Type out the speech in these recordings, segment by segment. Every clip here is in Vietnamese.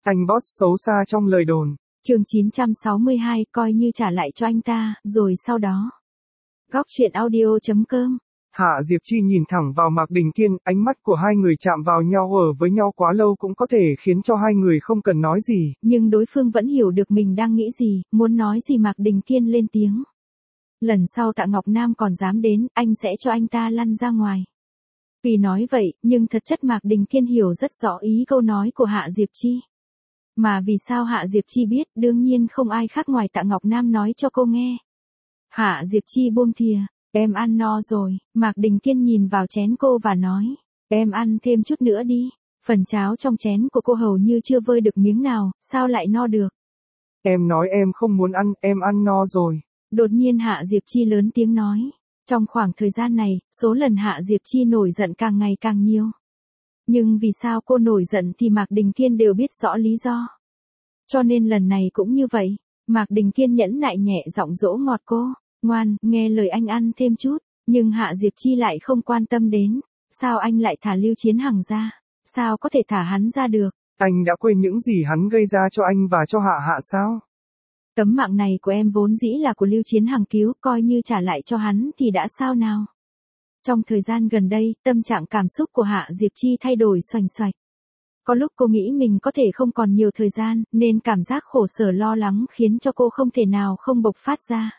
Anh boss xấu xa trong lời đồn. Chương 962, coi như trả lại cho anh ta, rồi sau đó. Góc truyện audio.com. Hạ Diệp Chi nhìn thẳng vào Mạc Đình Kiên, ánh mắt của hai người chạm vào nhau ở với nhau quá lâu cũng có thể khiến cho hai người không cần nói gì. Nhưng đối phương vẫn hiểu được mình đang nghĩ gì, muốn nói gì. Mạc Đình Kiên lên tiếng. Lần sau Tạ Ngọc Nam còn dám đến, anh sẽ cho anh ta lăn ra ngoài. Vì nói vậy, nhưng thật chất Mạc Đình Kiên hiểu rất rõ ý câu nói của Hạ Diệp Chi. Mà vì sao Hạ Diệp Chi biết, đương nhiên không ai khác ngoài Tạ Ngọc Nam nói cho cô nghe. Hạ Diệp Chi buông thìa, em ăn no rồi. Mạc Đình Kiên nhìn vào chén cô và nói, em ăn thêm chút nữa đi. Phần cháo trong chén của cô hầu như chưa vơi được miếng nào, sao lại no được. Em nói em không muốn ăn, em ăn no rồi. Đột nhiên Hạ Diệp Chi lớn tiếng nói. Trong khoảng thời gian này, số lần Hạ Diệp Chi nổi giận càng ngày càng nhiều. Nhưng vì sao cô nổi giận thì Mạc Đình Kiên đều biết rõ lý do. Cho nên lần này cũng như vậy. Mạc Đình Kiên nhẫn nại nhẹ giọng dỗ ngọt cô. Ngoan, nghe lời anh ăn thêm chút. Nhưng Hạ Diệp Chi lại không quan tâm đến. Sao anh lại thả Lưu Chiến Hằng ra? Sao có thể thả hắn ra được? Anh đã quên những gì hắn gây ra cho anh và cho Hạ Hạ sao? Tấm mạng này của em vốn dĩ là của Lưu Chiến Hằng cứu, coi như trả lại cho hắn thì đã sao nào? Trong thời gian gần đây, tâm trạng cảm xúc của Hạ Diệp Chi thay đổi xoành xoạch. Có lúc cô nghĩ mình có thể không còn nhiều thời gian, nên cảm giác khổ sở lo lắng khiến cho cô không thể nào không bộc phát ra.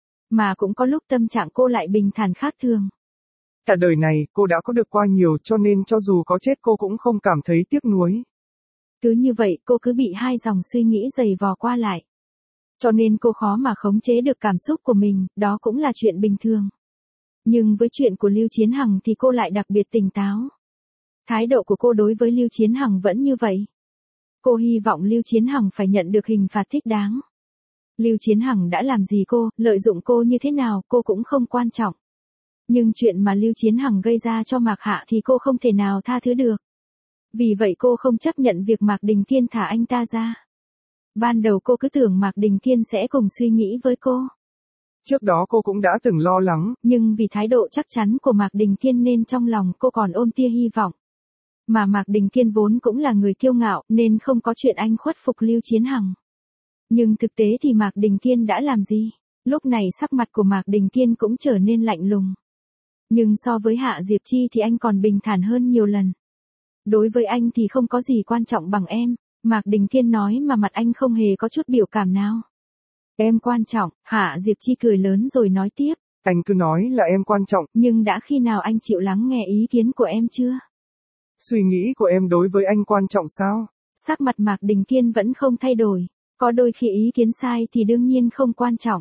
Mà cũng có lúc tâm trạng cô lại bình thản khác thường. Cả đời này, cô đã có được qua nhiều cho nên cho dù có chết cô cũng không cảm thấy tiếc nuối. Cứ như vậy, cô cứ bị hai dòng suy nghĩ giày vò qua lại. Cho nên cô khó mà khống chế được cảm xúc của mình, đó cũng là chuyện bình thường. Nhưng với chuyện của Lưu Chiến Hằng thì cô lại đặc biệt tỉnh táo. Thái độ của cô đối với Lưu Chiến Hằng vẫn như vậy. Cô hy vọng Lưu Chiến Hằng phải nhận được hình phạt thích đáng. Lưu Chiến Hằng đã làm gì cô, lợi dụng cô như thế nào, cô cũng không quan trọng. Nhưng chuyện mà Lưu Chiến Hằng gây ra cho Mạc Hạ thì cô không thể nào tha thứ được. Vì vậy cô không chấp nhận việc Mạc Đình Kiên thả anh ta ra. Ban đầu cô cứ tưởng Mạc Đình Kiên sẽ cùng suy nghĩ với cô. Trước đó cô cũng đã từng lo lắng. Nhưng vì thái độ chắc chắn của Mạc Đình Kiên nên trong lòng cô còn ôm tia hy vọng. Mà Mạc Đình Kiên vốn cũng là người kiêu ngạo nên không có chuyện anh khuất phục Lưu Chiến Hằng. Nhưng thực tế thì Mạc Đình Kiên đã làm gì? Lúc này sắc mặt của Mạc Đình Kiên cũng trở nên lạnh lùng. Nhưng so với Hạ Diệp Chi thì anh còn bình thản hơn nhiều lần. Đối với anh thì không có gì quan trọng bằng em. Mạc Đình Kiên nói mà mặt anh không hề có chút biểu cảm nào. Em quan trọng. Hạ Diệp Chi cười lớn rồi nói tiếp. Anh cứ nói là em quan trọng. Nhưng đã khi nào anh chịu lắng nghe ý kiến của em chưa? Suy nghĩ của em đối với anh quan trọng sao? Sắc mặt Mạc Đình Kiên vẫn không thay đổi. Có đôi khi ý kiến sai thì đương nhiên không quan trọng.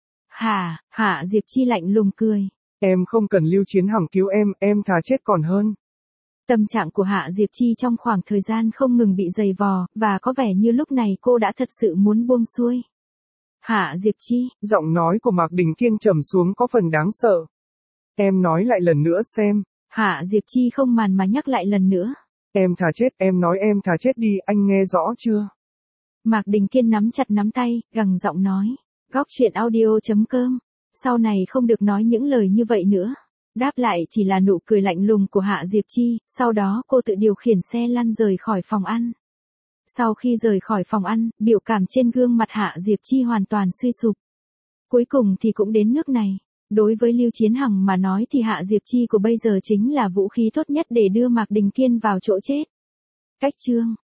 Hạ Diệp Chi lạnh lùng cười. Em không cần Lưu Chiến Hằng cứu em thà chết còn hơn. Tâm trạng của Hạ Diệp Chi trong khoảng thời gian không ngừng bị giày vò, và có vẻ như lúc này cô đã thật sự muốn buông xuôi. Hạ Diệp Chi, giọng nói của Mạc Đình Kiên trầm xuống có phần đáng sợ. Em nói lại lần nữa xem. Hạ Diệp Chi không màn mà nhắc lại lần nữa. Em thà chết, em nói em thà chết đi, anh nghe rõ chưa? Mạc Đình Kiên nắm chặt nắm tay, gằn giọng nói. Góc truyện audio.com. Sau này không được nói những lời như vậy nữa. Đáp lại chỉ là nụ cười lạnh lùng của Hạ Diệp Chi, sau đó cô tự điều khiển xe lăn rời khỏi phòng ăn. Sau khi rời khỏi phòng ăn, biểu cảm trên gương mặt Hạ Diệp Chi hoàn toàn suy sụp. Cuối cùng thì cũng đến nước này. Đối với Lưu Chiến Hằng mà nói thì Hạ Diệp Chi của bây giờ chính là vũ khí tốt nhất để đưa Mạc Đình Kiên vào chỗ chết. Cách chương